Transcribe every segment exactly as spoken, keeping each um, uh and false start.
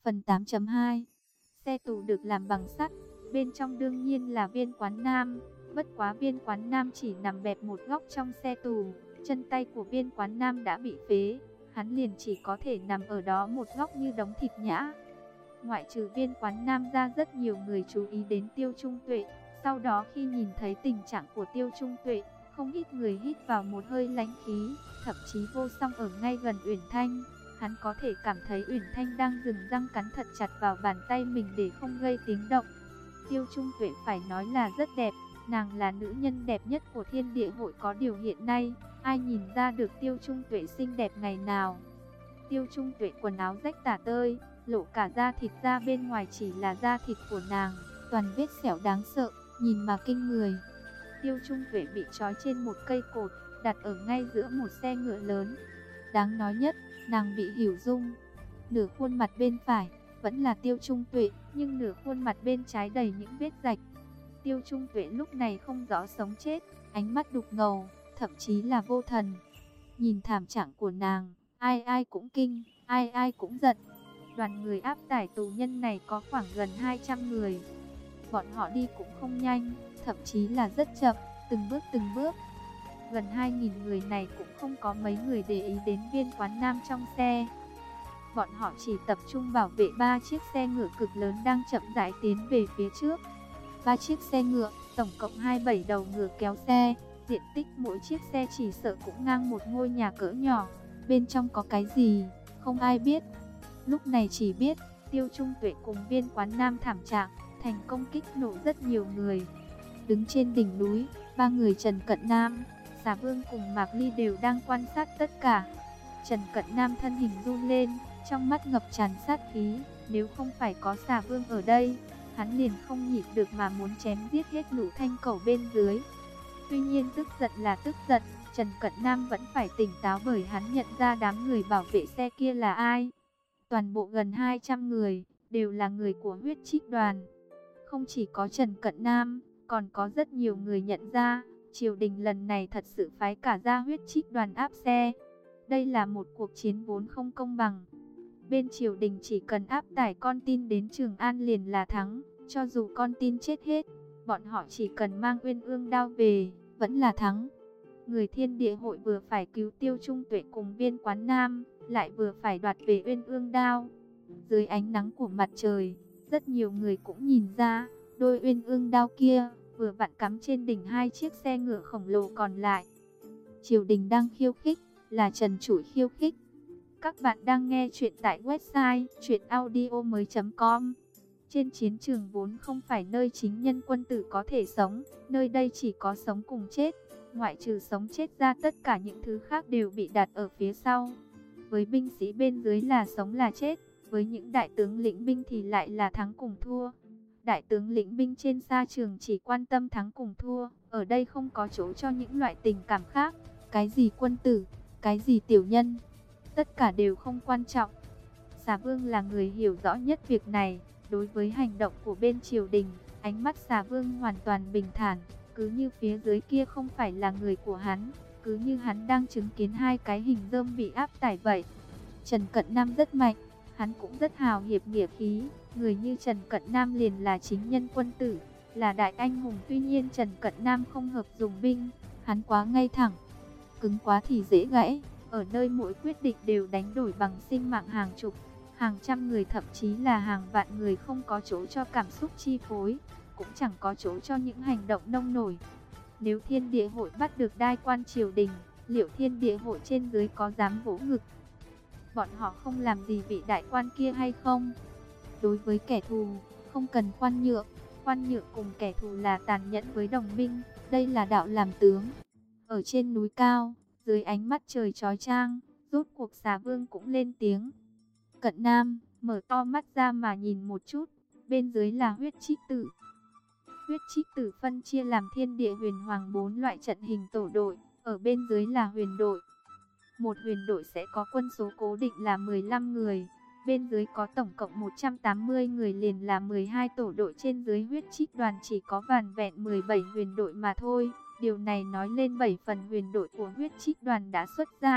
Phần tám chấm hai. Xe tù được làm bằng sắt, bên trong đương nhiên là Viên Quán Nam. Bất quá Viên Quán Nam chỉ nằm bẹp một góc trong xe tù, chân tay của Viên Quán Nam đã bị phế, hắn liền chỉ có thể nằm ở đó một góc như đống thịt nhã. Ngoại trừ Viên Quán Nam ra, rất nhiều người chú ý đến Tiêu Trung Tuệ. Sau đó khi nhìn thấy tình trạng của Tiêu Trung Tuệ, không ít người hít vào một hơi lãnh khí. Thậm chí Vô Song ở ngay gần Uyển Thanh, hắn có thể cảm thấy Uyển Thanh đang dừng răng cắn thật chặt vào bàn tay mình để không gây tiếng động. Tiêu Trung Tuệ phải nói là rất đẹp, nàng là nữ nhân đẹp nhất của Thiên Địa hội, có điều hiện nay ai nhìn ra được Tiêu Trung Tuệ xinh đẹp ngày nào. Tiêu Trung Tuệ quần áo rách tả tơi, lộ cả da thịt ra, bên ngoài chỉ là da thịt của nàng, toàn vết sẹo đáng sợ, nhìn mà kinh người. Tiêu Trung Tuệ bị trói trên một cây cột, đặt ở ngay giữa một xe ngựa lớn. Đáng nói nhất, nàng bị Hiểu Dung. Nửa khuôn mặt bên phải vẫn là Tiêu Trung Tuệ, nhưng nửa khuôn mặt bên trái đầy những vết rạch. Tiêu Trung Tuệ lúc này không rõ sống chết, ánh mắt đục ngầu, thậm chí là vô thần. Nhìn thảm trạng của nàng, ai ai cũng kinh, ai ai cũng giận. Đoàn người áp tải tù nhân này có khoảng gần hai trăm người. Bọn họ đi cũng không nhanh, thậm chí là rất chậm, từng bước từng bước. Gần hai nghìn người này cũng không có mấy người để ý đến Viên Quán Nam trong xe. Bọn họ chỉ tập trung bảo vệ ba chiếc xe ngựa cực lớn đang chậm rãi tiến về phía trước. Ba chiếc xe ngựa, tổng cộng hai mươi bảy đầu ngựa kéo xe, diện tích mỗi chiếc xe chỉ sợ cũng ngang một ngôi nhà cỡ nhỏ. Bên trong có cái gì, không ai biết. Lúc này chỉ biết, Tiêu Trung Tuệ cùng Viên Quán Nam thảm trạng, thành công kích nổ rất nhiều người. Đứng trên đỉnh núi, ba người Trần Cận Nam, Xà Vương cùng Mạc Ly đều đang quan sát tất cả. Trần Cận Nam thân hình run lên, trong mắt ngập tràn sát khí. Nếu không phải có Xà Vương ở đây, hắn liền không nhịn được mà muốn chém giết hết lũ thanh cẩu bên dưới. Tuy nhiên tức giận là tức giận, Trần Cận Nam vẫn phải tỉnh táo, bởi hắn nhận ra đám người bảo vệ xe kia là ai. Toàn bộ gần hai trăm người, đều là người của Huyết Trích Đoàn. Không chỉ có Trần Cận Nam, còn có rất nhiều người nhận ra, triều đình lần này thật sự phái cả gia Huyết Trích Đoàn áp xe. Đây là một cuộc chiến vốn không công bằng. Bên triều đình chỉ cần áp tải con tin đến Trường An liền là thắng, cho dù con tin chết hết, bọn họ chỉ cần mang Uyên Ương Đao về, vẫn là thắng. Người Thiên Địa hội vừa phải cứu Tiêu Trung Tuệ cùng Viên Quán Nam, lại vừa phải đoạt về Uyên Ương Đao. Dưới ánh nắng của mặt trời, rất nhiều người cũng nhìn ra, đôi Uyên Ương Đao kia vừa vặn cắm trên đỉnh hai chiếc xe ngựa khổng lồ còn lại. Triều đình đang khiêu khích, là Trần Trụi khiêu khích. Các bạn đang nghe chuyện tại website truyện audio mới chấm com. Trên chiến trường vốn không phải nơi chính nhân quân tử có thể sống, nơi đây chỉ có sống cùng chết. Ngoại trừ sống chết ra, tất cả những thứ khác đều bị đặt ở phía sau. Với binh sĩ bên dưới là sống là chết, với những đại tướng lĩnh binh thì lại là thắng cùng thua. Đại tướng lĩnh binh trên sa trường chỉ quan tâm thắng cùng thua, ở đây không có chỗ cho những loại tình cảm khác. Cái gì quân tử, cái gì tiểu nhân, tất cả đều không quan trọng. Xà Vương là người hiểu rõ nhất việc này. Đối với hành động của bên triều đình, ánh mắt Xà Vương hoàn toàn bình thản, cứ như phía dưới kia không phải là người của hắn, cứ như hắn đang chứng kiến hai cái hình rơm bị áp tải vậy. Trần Cận Nam rất mạnh, hắn cũng rất hào hiệp nghĩa khí. Người như Trần Cận Nam liền là chính nhân quân tử, là đại anh hùng. Tuy nhiên Trần Cận Nam không hợp dùng binh, hắn quá ngay thẳng, cứng quá thì dễ gãy. Ở nơi mỗi quyết định đều đánh đổi bằng sinh mạng hàng chục, hàng trăm người, thậm chí là hàng vạn người, không có chỗ cho cảm xúc chi phối, cũng chẳng có chỗ cho những hành động nông nổi. Nếu Thiên Địa hội bắt được đai quan triều đình, liệu Thiên Địa hội trên dưới có dám vỗ ngực? Bọn họ không làm gì vị đại quan kia hay không? Đối với kẻ thù, không cần khoan nhượng. Khoan nhượng cùng kẻ thù là tàn nhẫn với đồng minh. Đây là đạo làm tướng. Ở trên núi cao, dưới ánh mắt trời chói chang, rốt cuộc Xà Vương cũng lên tiếng. Cận Nam, mở to mắt ra mà nhìn một chút. Bên dưới là Huyết Trích Tử. Huyết Trích Tử phân chia làm Thiên Địa Huyền Hoàng bốn loại trận hình tổ đội. Ở bên dưới là huyền đội. Một huyền đội sẽ có quân số cố định là mười lăm người. Bên dưới có tổng cộng một trăm tám mươi người, liền là mười hai tổ đội. Trên dưới Huyết Trích Đoàn chỉ có vỏn vẹn mười bảy huyền đội mà thôi. Điều này nói lên bảy phần huyền đội của Huyết Trích Đoàn đã xuất ra.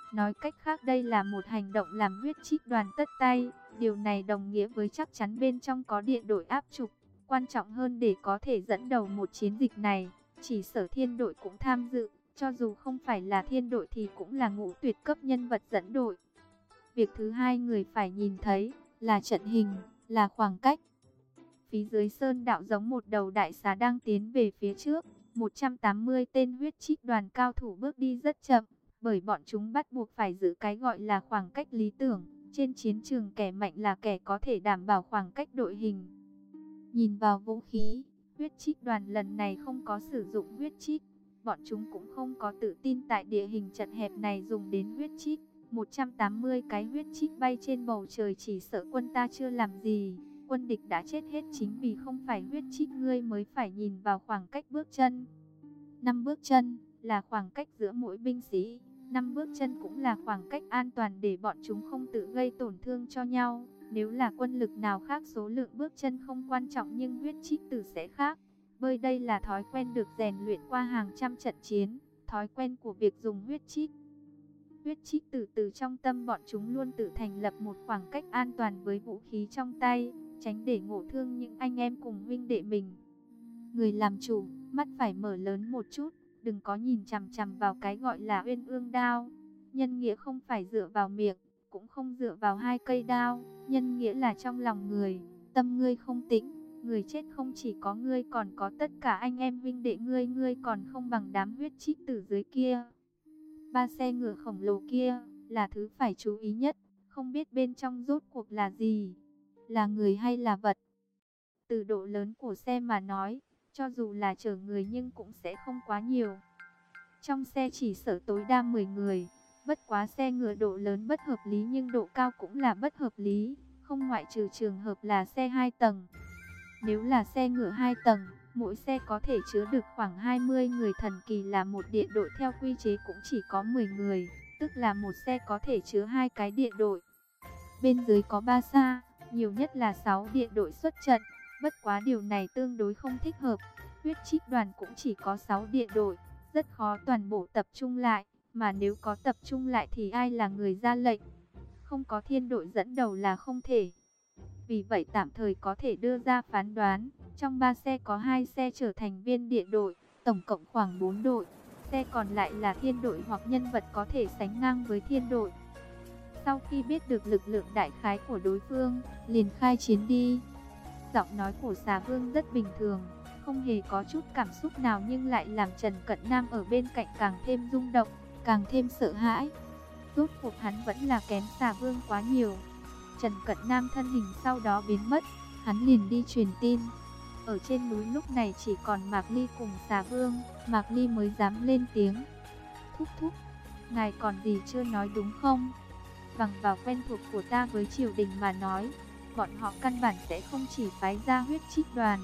Nói cách khác đây là một hành động làm huyết trích đoàn tất tay. Điều này đồng nghĩa với chắc chắn bên trong có địa đội áp trục. Quan trọng hơn, để có thể dẫn đầu một chiến dịch này, chỉ sở thiên đội cũng tham dự. Cho dù không phải là thiên đội thì cũng là ngũ tuyệt cấp nhân vật dẫn đội. Việc thứ hai người phải nhìn thấy là trận hình, là khoảng cách. Phía dưới sơn đạo giống một đầu đại xà đang tiến về phía trước. một trăm tám mươi tên huyết trích đoàn cao thủ bước đi rất chậm, bởi bọn chúng bắt buộc phải giữ cái gọi là khoảng cách lý tưởng. Trên chiến trường kẻ mạnh là kẻ có thể đảm bảo khoảng cách đội hình. Nhìn vào vũ khí, huyết trích đoàn lần này không có sử dụng huyết trích. Bọn chúng cũng không có tự tin tại địa hình chật hẹp này dùng đến huyết trích. một trăm tám mươi cái huyết trích bay trên bầu trời, chỉ sợ quân ta chưa làm gì, quân địch đã chết hết. Chính vì không phải huyết trích, ngươi mới phải nhìn vào khoảng cách bước chân. Năm bước chân là khoảng cách giữa mỗi binh sĩ. Năm bước chân cũng là khoảng cách an toàn để bọn chúng không tự gây tổn thương cho nhau. Nếu là quân lực nào khác, số lượng bước chân không quan trọng, nhưng huyết trích tử sẽ khác. Bởi đây là thói quen được rèn luyện qua hàng trăm trận chiến, thói quen của việc dùng huyết trích. Huyết trích tử từ trong tâm bọn chúng luôn tự thành lập một khoảng cách an toàn với vũ khí trong tay, tránh để ngộ thương những anh em cùng huynh đệ mình. Người làm chủ, mắt phải mở lớn một chút, đừng có nhìn chằm chằm vào cái gọi là uyên ương đao. Nhân nghĩa không phải dựa vào miệng, cũng không dựa vào hai cây đao, nhân nghĩa là trong lòng người. Tâm ngươi không tĩnh, người chết không chỉ có ngươi còn có tất cả anh em huynh đệ ngươi, ngươi còn không bằng đám huyết trích tử dưới kia. Ba xe ngựa khổng lồ kia là thứ phải chú ý nhất, không biết bên trong rốt cuộc là gì, là người hay là vật. Từ độ lớn của xe mà nói, cho dù là chở người nhưng cũng sẽ không quá nhiều. Trong xe chỉ sở tối đa mười người, bất quá xe ngựa độ lớn bất hợp lý nhưng độ cao cũng là bất hợp lý, không ngoại trừ trường hợp là xe hai tầng. Nếu là xe ngựa hai tầng, mỗi xe có thể chứa được khoảng hai mươi người, thần kỳ là một địa đội theo quy chế cũng chỉ có mười người, tức là một xe có thể chứa hai cái địa đội. Bên dưới có ba xa, nhiều nhất là sáu địa đội xuất trận, bất quá điều này tương đối không thích hợp. Huyết trích đoàn cũng chỉ có sáu địa đội, rất khó toàn bộ tập trung lại, mà nếu có tập trung lại thì ai là người ra lệnh? Không có thiên đội dẫn đầu là không thể. Vì vậy tạm thời có thể đưa ra phán đoán, trong ba xe có hai xe trở thành viên địa đội, tổng cộng khoảng bốn đội. Xe còn lại là thiên đội hoặc nhân vật có thể sánh ngang với thiên đội. Sau khi biết được lực lượng đại khái của đối phương, liền khai chiến đi. Giọng nói của Xà Vương rất bình thường, không hề có chút cảm xúc nào, nhưng lại làm Trần Cận Nam ở bên cạnh càng thêm rung động, càng thêm sợ hãi. Rốt cuộc hắn vẫn là kém Xà Vương quá nhiều. Trần Cận Nam thân hình sau đó biến mất, hắn liền đi truyền tin. Ở trên núi lúc này chỉ còn Mạc Ly cùng Xà Vương, Mạc Ly mới dám lên tiếng. Thúc thúc, ngài còn gì chưa nói đúng không? Bằng vào quen thuộc của ta với triều đình mà nói, bọn họ căn bản sẽ không chỉ phái ra huyết trích đoàn.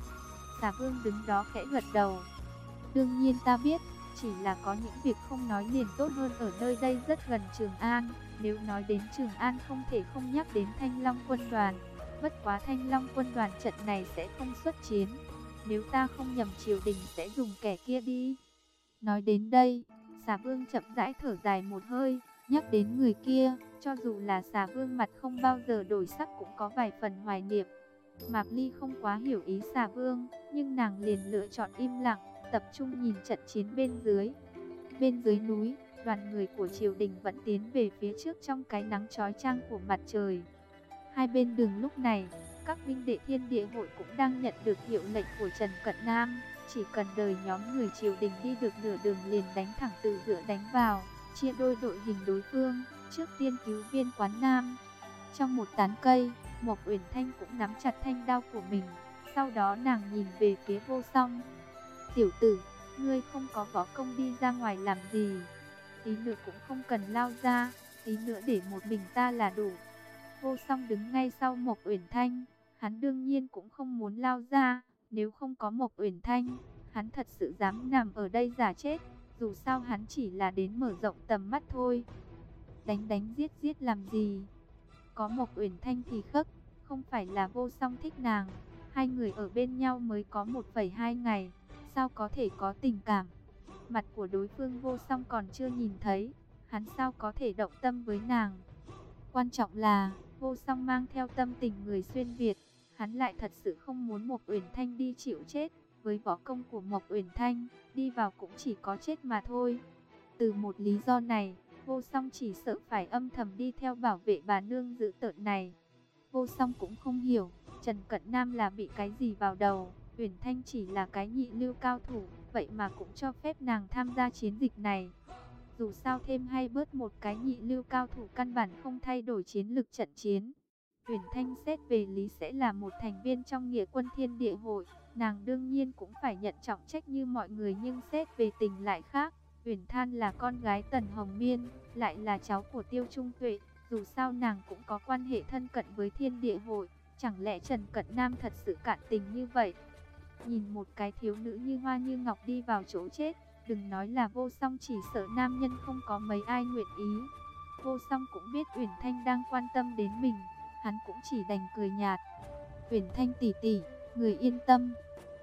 Xà Vương đứng đó khẽ gật đầu. Đương nhiên ta biết, chỉ là có những việc không nói liền tốt hơn, ở nơi đây rất gần Trường An. Nếu nói đến Trường An không thể không nhắc đến Thanh Long quân đoàn. Bất quá Thanh Long quân đoàn trận này sẽ không xuất chiến. Nếu ta không nhầm triều đình sẽ dùng kẻ kia đi. Nói đến đây, Xà Vương chậm rãi thở dài một hơi. Nhắc đến người kia, cho dù là Xà Vương mặt không bao giờ đổi sắc cũng có vài phần hoài niệm. Mạc Ly không quá hiểu ý Xà Vương, nhưng nàng liền lựa chọn im lặng, tập trung nhìn trận chiến bên dưới. Bên dưới núi, đoàn người của triều đình vẫn tiến về phía trước trong cái nắng chói chang của mặt trời. Hai bên đường lúc này, các huynh đệ Thiên Địa hội cũng đang nhận được hiệu lệnh của Trần Cận Nam. Chỉ cần đời nhóm người triều đình đi được nửa đường liền đánh thẳng từ giữa đánh vào, chia đôi đội hình đối phương, trước tiên cứu Viên Quán Nam. Trong một tán cây, Mộc Uyển Thanh cũng nắm chặt thanh đao của mình, sau đó nàng nhìn về phía Vô Song. Tiểu tử, ngươi không có võ công đi ra ngoài làm gì? Tí nữa cũng không cần lao ra, tí nữa để một mình ta là đủ. Vô Song đứng ngay sau Mộc Uyển Thanh, hắn đương nhiên cũng không muốn lao ra, nếu không có Mộc Uyển Thanh, hắn thật sự dám nằm ở đây giả chết, dù sao hắn chỉ là đến mở rộng tầm mắt thôi. Đánh đánh giết giết làm gì? Có Mộc Uyển Thanh thì khắc, không phải là Vô Song thích nàng, hai người ở bên nhau mới có một phẩy hai ngày, sao có thể có tình cảm? Mặt của đối phương Vô Song còn chưa nhìn thấy, hắn sao có thể động tâm với nàng. Quan trọng là, Vô Song mang theo tâm tình người xuyên Việt, hắn lại thật sự không muốn Mộc Uyển Thanh đi chịu chết. Với võ công của Mộc Uyển Thanh, đi vào cũng chỉ có chết mà thôi. Từ một lý do này, Vô Song chỉ sợ phải âm thầm đi theo bảo vệ bà nương dữ tợn này. Vô Song cũng không hiểu, Trần Cận Nam là bị cái gì vào đầu. Uyển Thanh chỉ là cái nhị lưu cao thủ, vậy mà cũng cho phép nàng tham gia chiến dịch này. Dù sao thêm hay bớt một cái nhị lưu cao thủ căn bản không thay đổi chiến lực trận chiến. Uyển Thanh xét về lý sẽ là một thành viên trong Nghĩa quân Thiên Địa Hội, nàng đương nhiên cũng phải nhận trọng trách như mọi người, nhưng xét về tình lại khác. Uyển Than là con gái Tần Hồng Miên, lại là cháu của Tiêu Trung Tuệ, dù sao nàng cũng có quan hệ thân cận với Thiên Địa Hội, chẳng lẽ Trần Cận Nam thật sự cạn tình như vậy? Nhìn một cái thiếu nữ như hoa như ngọc đi vào chỗ chết, đừng nói là Vô Song, chỉ sợ nam nhân không có mấy ai nguyện ý. Vô Song cũng biết Uyển Thanh đang quan tâm đến mình, hắn cũng chỉ đành cười nhạt. Uyển Thanh tỷ tỷ, người yên tâm,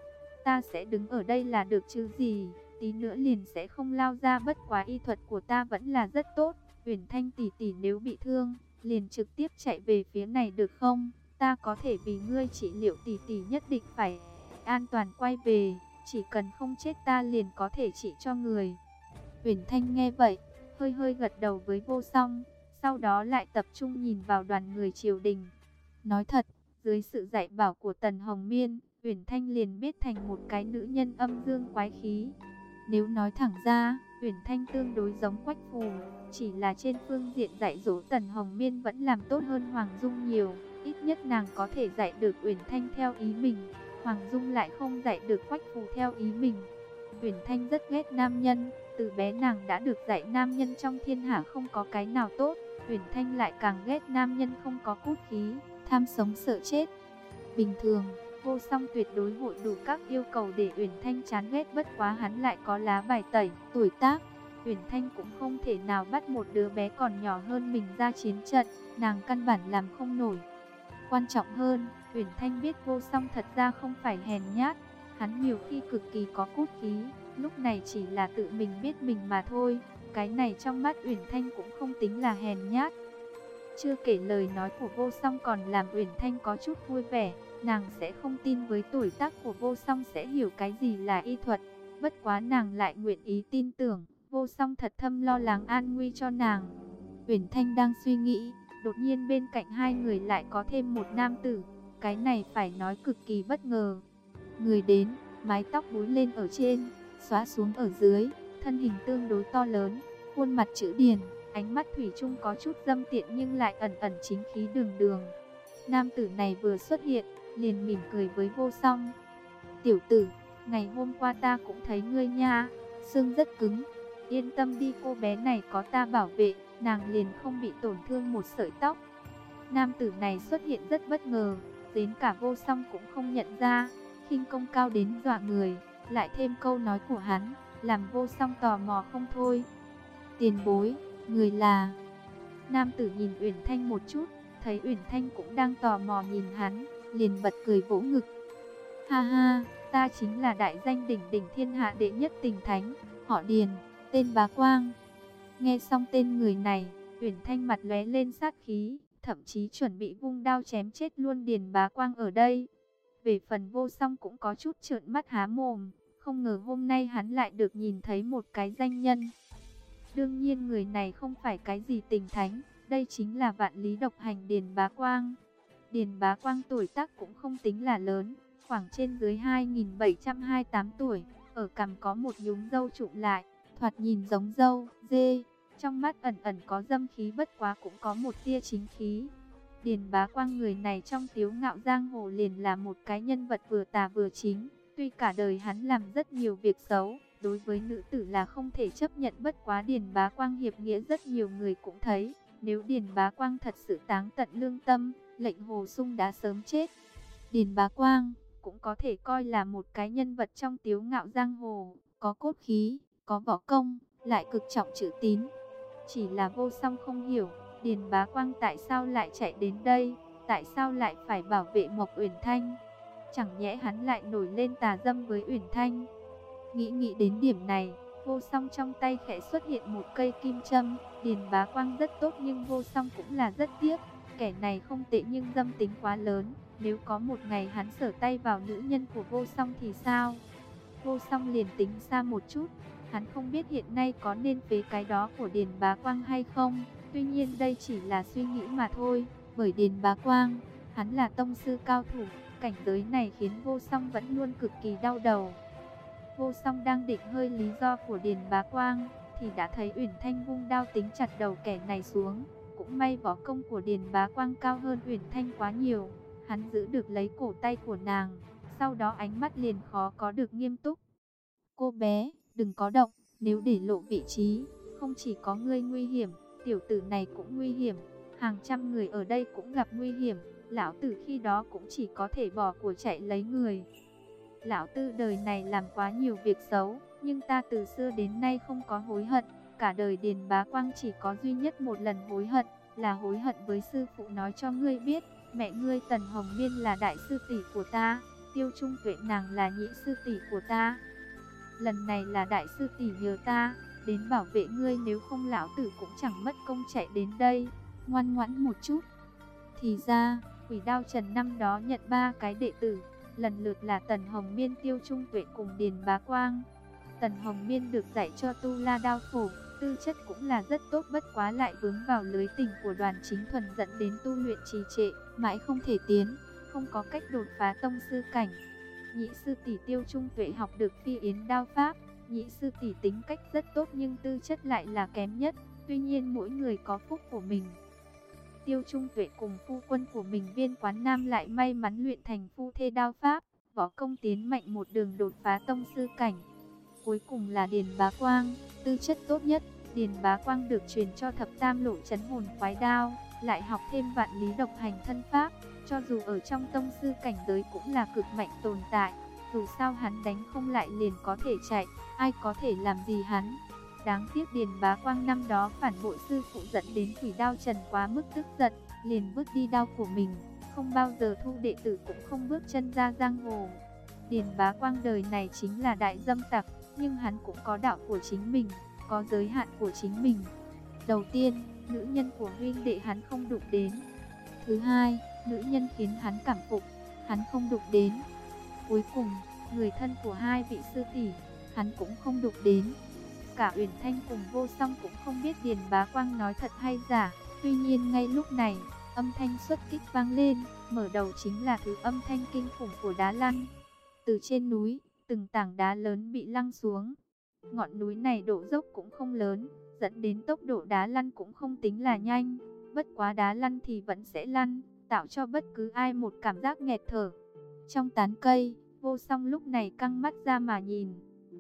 ta sẽ đứng ở đây là được chứ gì, tí nữa liền sẽ không lao ra, bất quá y thuật của ta vẫn là rất tốt. Uyển Thanh tỷ tỷ nếu bị thương, liền trực tiếp chạy về phía này được không? Ta có thể vì ngươi trị liệu, tỷ tỷ nhất định phải an toàn quay về, chỉ cần không chết ta liền có thể trị cho người. Uyển Thanh nghe vậy, hơi hơi gật đầu với Vô Song, sau đó lại tập trung nhìn vào đoàn người triều đình. Nói thật, dưới sự dạy bảo của Tần Hồng Miên, Uyển Thanh liền biết thành một cái nữ nhân âm dương quái khí. Nếu nói thẳng ra, Uyển Thanh tương đối giống Quách Phù, chỉ là trên phương diện dạy dỗ Tần Hồng Miên vẫn làm tốt hơn Hoàng Dung nhiều. Ít nhất nàng có thể dạy được Uyển Thanh theo ý mình, Hoàng Dung lại không dạy được Quách Phù theo ý mình. Uyển Thanh rất ghét nam nhân, từ bé nàng đã được dạy nam nhân trong thiên hạ không có cái nào tốt. Uyển Thanh lại càng ghét nam nhân không có cốt khí, tham sống sợ chết. Bình thường, Vô Song tuyệt đối hội đủ các yêu cầu để Uyển Thanh chán ghét, bất quá hắn lại có lá bài tẩy, tuổi tác. Uyển Thanh cũng không thể nào bắt một đứa bé còn nhỏ hơn mình ra chiến trận, nàng căn bản làm không nổi. Quan trọng hơn, Uyển Thanh biết Vô Song thật ra không phải hèn nhát, hắn nhiều khi cực kỳ có cốt khí, lúc này chỉ là tự mình biết mình mà thôi. Cái này trong mắt Uyển Thanh cũng không tính là hèn nhát. Chưa kể lời nói của Vô Song còn làm Uyển Thanh có chút vui vẻ. Nàng sẽ không tin với tuổi tác của Vô Song sẽ hiểu cái gì là y thuật, bất quá nàng lại nguyện ý tin tưởng Vô Song thật thâm lo lắng an nguy cho nàng. Uyển Thanh đang suy nghĩ, đột nhiên bên cạnh hai người lại có thêm một nam tử, cái này phải nói cực kỳ bất ngờ. Người đến, mái tóc búi lên ở trên, xóa xuống ở dưới, thân hình tương đối to lớn, khuôn mặt chữ điển, ánh mắt thủy chung có chút dâm tiện nhưng lại ẩn ẩn chính khí đường đường. Nam tử này vừa xuất hiện, liền mỉm cười với Vô Song. Tiểu tử, ngày hôm qua ta cũng thấy ngươi nha, xương rất cứng. Yên tâm đi, cô bé này có ta bảo vệ, nàng liền không bị tổn thương một sợi tóc. Nam tử này xuất hiện rất bất ngờ, đến cả Vô Song cũng không nhận ra, khinh công cao đến dọa người, lại thêm câu nói của hắn, làm Vô Song tò mò không thôi. Tiền bối, người là... Nam tử nhìn Uyển Thanh một chút, thấy Uyển Thanh cũng đang tò mò nhìn hắn, liền bật cười vỗ ngực. Ha ha, ta chính là đại danh đỉnh đỉnh thiên hạ đệ nhất tình thánh, họ Điền, tên Bá Quang. Nghe xong tên người này, Uyển Thanh mặt lóe lên sát khí, thậm chí chuẩn bị vung đao chém chết luôn Điền Bá Quang ở đây. Về phần Vô Song cũng có chút trợn mắt há mồm, không ngờ hôm nay hắn lại được nhìn thấy một cái danh nhân. Đương nhiên người này không phải cái gì tình thánh, đây chính là vạn lý độc hành Điền Bá Quang. Điền Bá Quang tuổi tác cũng không tính là lớn, khoảng trên dưới hai nghìn bảy trăm hai mươi tám tuổi, ở cằm có một nhúm râu trụm lại, thoạt nhìn giống râu dê, trong mắt ẩn ẩn có dâm khí, bất quá cũng có một tia chính khí. Điền Bá Quang người này trong Tiếu Ngạo Giang Hồ liền là một cái nhân vật vừa tà vừa chính, tuy cả đời hắn làm rất nhiều việc xấu, đối với nữ tử là không thể chấp nhận, bất quá Điền Bá Quang hiệp nghĩa rất nhiều người cũng thấy, nếu Điền Bá Quang thật sự táng tận lương tâm, lệnh Hồ Sung đã sớm chết. Điền Bá Quang cũng có thể coi là một cái nhân vật trong Tiếu Ngạo Giang Hồ, có cốt khí, có võ công, lại cực trọng chữ tín. Chỉ là Vô Song không hiểu, Điền Bá Quang tại sao lại chạy đến đây, tại sao lại phải bảo vệ Mộc Uyển Thanh? Chẳng nhẽ hắn lại nổi lên tà dâm với Uyển Thanh? Nghĩ nghĩ đến điểm này, Vô Song trong tay khẽ xuất hiện một cây kim châm. Điền Bá Quang rất tốt nhưng Vô Song cũng là rất tiếc. Kẻ này không tệ nhưng dâm tính quá lớn. Nếu có một ngày hắn sở tay vào nữ nhân của Vô Song thì sao? Vô Song liền tính xa một chút. Hắn không biết hiện nay có nên phế cái đó của Điền Bá Quang hay không. Tuy nhiên đây chỉ là suy nghĩ mà thôi. Bởi Điền Bá Quang, hắn là tông sư cao thủ. Cảnh giới này khiến Vô Song vẫn luôn cực kỳ đau đầu. Vô Song đang định hơi lý do của Điền Bá Quang thì đã thấy Uyển Thanh vung đao tính chặt đầu kẻ này xuống. Cũng may võ công của Điền Bá Quang cao hơn Uyển Thanh quá nhiều. Hắn giữ được lấy cổ tay của nàng. Sau đó ánh mắt liền khó có được nghiêm túc. Cô bé, đừng có động. Nếu để lộ vị trí, không chỉ có ngươi nguy hiểm, tiểu tử này cũng nguy hiểm. Hàng trăm người ở đây cũng gặp nguy hiểm. Lão tử khi đó cũng chỉ có thể bỏ của chạy lấy người. Lão Tư đời này làm quá nhiều việc xấu, nhưng ta từ xưa đến nay không có hối hận. Cả đời Điền Bá Quang chỉ có duy nhất một lần hối hận, là hối hận với sư phụ nói cho ngươi biết. Mẹ ngươi Tần Hồng Miên là đại sư tỷ của ta, Tiêu Trung Tuệ nàng là nhị sư tỷ của ta. Lần này là đại sư tỷ nhờ ta, đến bảo vệ ngươi, nếu không lão tử cũng chẳng mất công chạy đến đây. Ngoan ngoãn một chút. Thì ra, Quỷ Đao Trần năm đó nhận ba cái đệ tử. Lần lượt là Tần Hồng Miên, Tiêu Trung Tuệ cùng Điền Bá Quang. Tần Hồng Miên được dạy cho tu la đao phổ, tư chất cũng là rất tốt, bất quá lại vướng vào lưới tình của Đoàn Chính Thuần dẫn đến tu luyện trì trệ, mãi không thể tiến, không có cách đột phá tông sư cảnh. Nhị sư tỷ Tiêu Trung Tuệ học được phi yến đao pháp, nhị sư tỷ tính cách rất tốt nhưng tư chất lại là kém nhất, tuy nhiên mỗi người có phúc của mình. Tiêu Trung Tuệ cùng phu quân của mình Viên Quán Nam lại may mắn luyện thành phu thê đao pháp, võ công tiến mạnh một đường đột phá tông sư cảnh. Cuối cùng là Điền Bá Quang, tư chất tốt nhất. Điền Bá Quang được truyền cho thập tam lộ chấn hồn khoái đao, lại học thêm vạn lý độc hành thân pháp, cho dù ở trong tông sư cảnh giới cũng là cực mạnh tồn tại. Dù sao hắn đánh không lại liền có thể chạy, ai có thể làm gì hắn. Đáng tiếc Điền Bá Quang năm đó phản bội sư phụ dẫn đến Quỷ Đao Trần quá mức tức giận, liền vứt đi đao của mình, không bao giờ thu đệ tử cũng không bước chân ra giang hồ. Điền Bá Quang đời này chính là đại dâm tặc, nhưng hắn cũng có đạo của chính mình, có giới hạn của chính mình. Đầu tiên, nữ nhân của huynh đệ hắn không đụng đến. Thứ hai, nữ nhân khiến hắn cảm phục, hắn không đụng đến. Cuối cùng, người thân của hai vị sư tỷ, hắn cũng không đụng đến. Cả Uyển Thanh cùng Vô Song cũng không biết Điền Bá Quang nói thật hay giả. Tuy nhiên ngay lúc này, âm thanh xuất kích vang lên, mở đầu chính là thứ âm thanh kinh khủng của đá lăn. Từ trên núi, từng tảng đá lớn bị lăng xuống. Ngọn núi này độ dốc cũng không lớn, dẫn đến tốc độ đá lăn cũng không tính là nhanh. Bất quá đá lăn thì vẫn sẽ lăn, tạo cho bất cứ ai một cảm giác nghẹt thở. Trong tán cây, Vô Song lúc này căng mắt ra mà nhìn.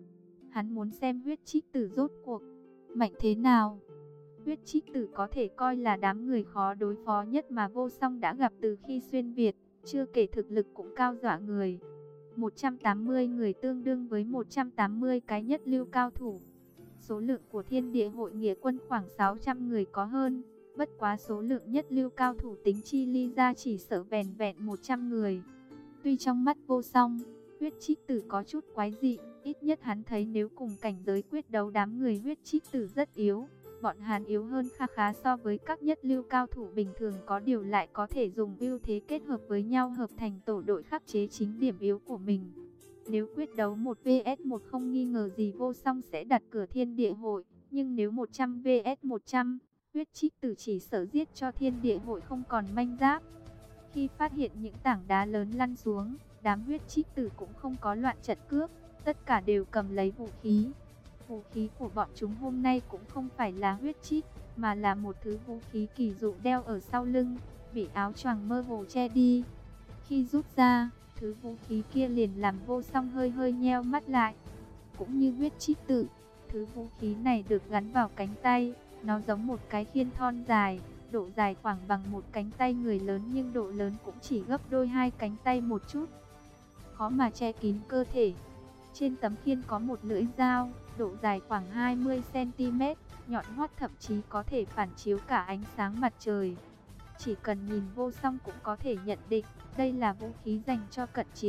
Hắn muốn xem huyết trích tử rốt cuộc mạnh thế nào. Huyết trích tử có thể coi là đám người khó đối phó nhất mà Vô Song đã gặp từ khi xuyên Việt, chưa kể thực lực cũng cao dọa người. một trăm tám mươi người tương đương với một trăm tám mươi cái nhất lưu cao thủ. Số lượng của Thiên Địa Hội Nghĩa quân khoảng sáu trăm người có hơn, bất quá số lượng nhất lưu cao thủ tính chi ly ra chỉ sợ vẻn vẹn một trăm người. Tuy trong mắt Vô Song, huyết trích tử có chút quái dị, ít nhất hắn thấy nếu cùng cảnh giới quyết đấu đám người huyết trích tử rất yếu. Bọn hắn yếu hơn kha khá so với các nhất lưu cao thủ bình thường, có điều lại có thể dùng ưu thế kết hợp với nhau hợp thành tổ đội khắc chế chính điểm yếu của mình. Nếu quyết đấu một vs một không nghi ngờ gì Vô Song sẽ đặt cửa Thiên Địa Hội, nhưng nếu một trăm vs một trăm, huyết trích tử chỉ sợ giết cho Thiên Địa Hội không còn manh giáp. Khi phát hiện những tảng đá lớn lăn xuống, đám huyết trích tử cũng không có loạn trận cướp, tất cả đều cầm lấy vũ khí. Vũ khí của bọn chúng hôm nay cũng không phải là huyết trích, mà là một thứ vũ khí kỳ dụ đeo ở sau lưng, bị áo choàng mơ hồ che đi. Khi rút ra, thứ vũ khí kia liền làm Vô Song hơi hơi nheo mắt lại. Cũng như huyết trích tử, thứ vũ khí này được gắn vào cánh tay, nó giống một cái khiên thon dài, độ dài khoảng bằng một cánh tay người lớn nhưng độ lớn cũng chỉ gấp đôi hai cánh tay một chút. Khó mà che kín cơ thể. Trên tấm khiên có một lưỡi dao, độ dài khoảng hai mươi xăng ti mét, nhọn hoắt thậm chí có thể phản chiếu cả ánh sáng mặt trời. Chỉ cần nhìn Vô Song cũng có thể nhận định, đây là vũ khí dành cho cận chiến.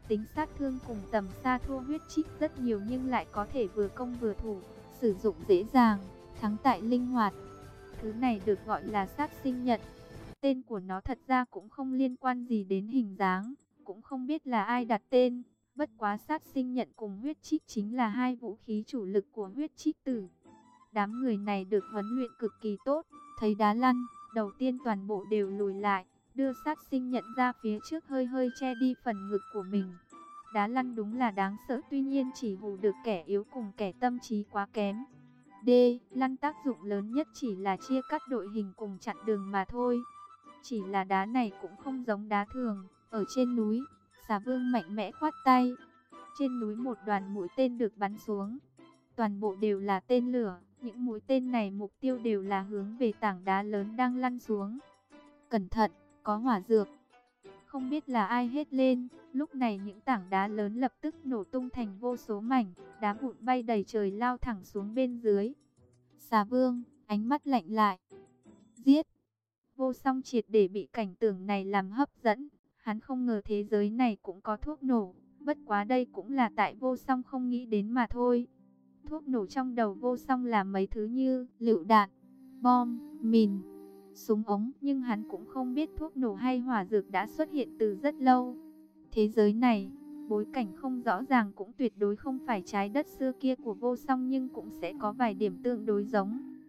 tính sát thương cùng tầm xa thua huyết trích rất nhiều nhưng lại có thể vừa công vừa thủ, sử dụng dễ dàng, thắng tại linh hoạt. Thứ này được gọi là sát sinh nhận. Tên của nó thật ra cũng không liên quan gì đến hình dáng, cũng không biết là ai đặt tên. Bất quá sát sinh nhận cùng huyết trích chính là hai vũ khí chủ lực của huyết trích tử. Đám người này được huấn luyện cực kỳ tốt, thấy Đá Lăn, đầu tiên toàn bộ đều lùi lại, đưa sát sinh nhận ra phía trước hơi hơi che đi phần ngực của mình. Đá Lăn đúng là đáng sợ, tuy nhiên chỉ hù được kẻ yếu cùng kẻ tâm trí quá kém. D. Lăn tác dụng lớn nhất chỉ là chia cắt đội hình cùng chặn đường mà thôi. Chỉ là đá này cũng không giống đá thường. Ở trên núi, Xà Vương mạnh mẽ khoát tay. Trên núi một đoàn mũi tên được bắn xuống. Toàn bộ đều là tên lửa. Những mũi tên này mục tiêu đều là hướng về tảng đá lớn đang lăn xuống. Cẩn thận, có hỏa dược. Không biết là ai hét lên. Lúc này những tảng đá lớn lập tức nổ tung thành vô số mảnh. Đá vụn bay đầy trời lao thẳng xuống bên dưới. Xà Vương, ánh mắt lạnh lại. Giết! Vô Song triệt để bị cảnh tượng này làm hấp dẫn. Hắn không ngờ thế giới này cũng có thuốc nổ. Bất quá đây cũng là tại Vô Song không nghĩ đến mà thôi. Thuốc nổ trong đầu Vô Song là mấy thứ như lựu đạn, bom, mìn, súng ống. Nhưng hắn cũng không biết thuốc nổ hay hỏa dược đã xuất hiện từ rất lâu. Thế giới này, bối cảnh không rõ ràng cũng tuyệt đối không phải trái đất xưa kia của Vô Song, nhưng cũng sẽ có vài điểm tương đối giống.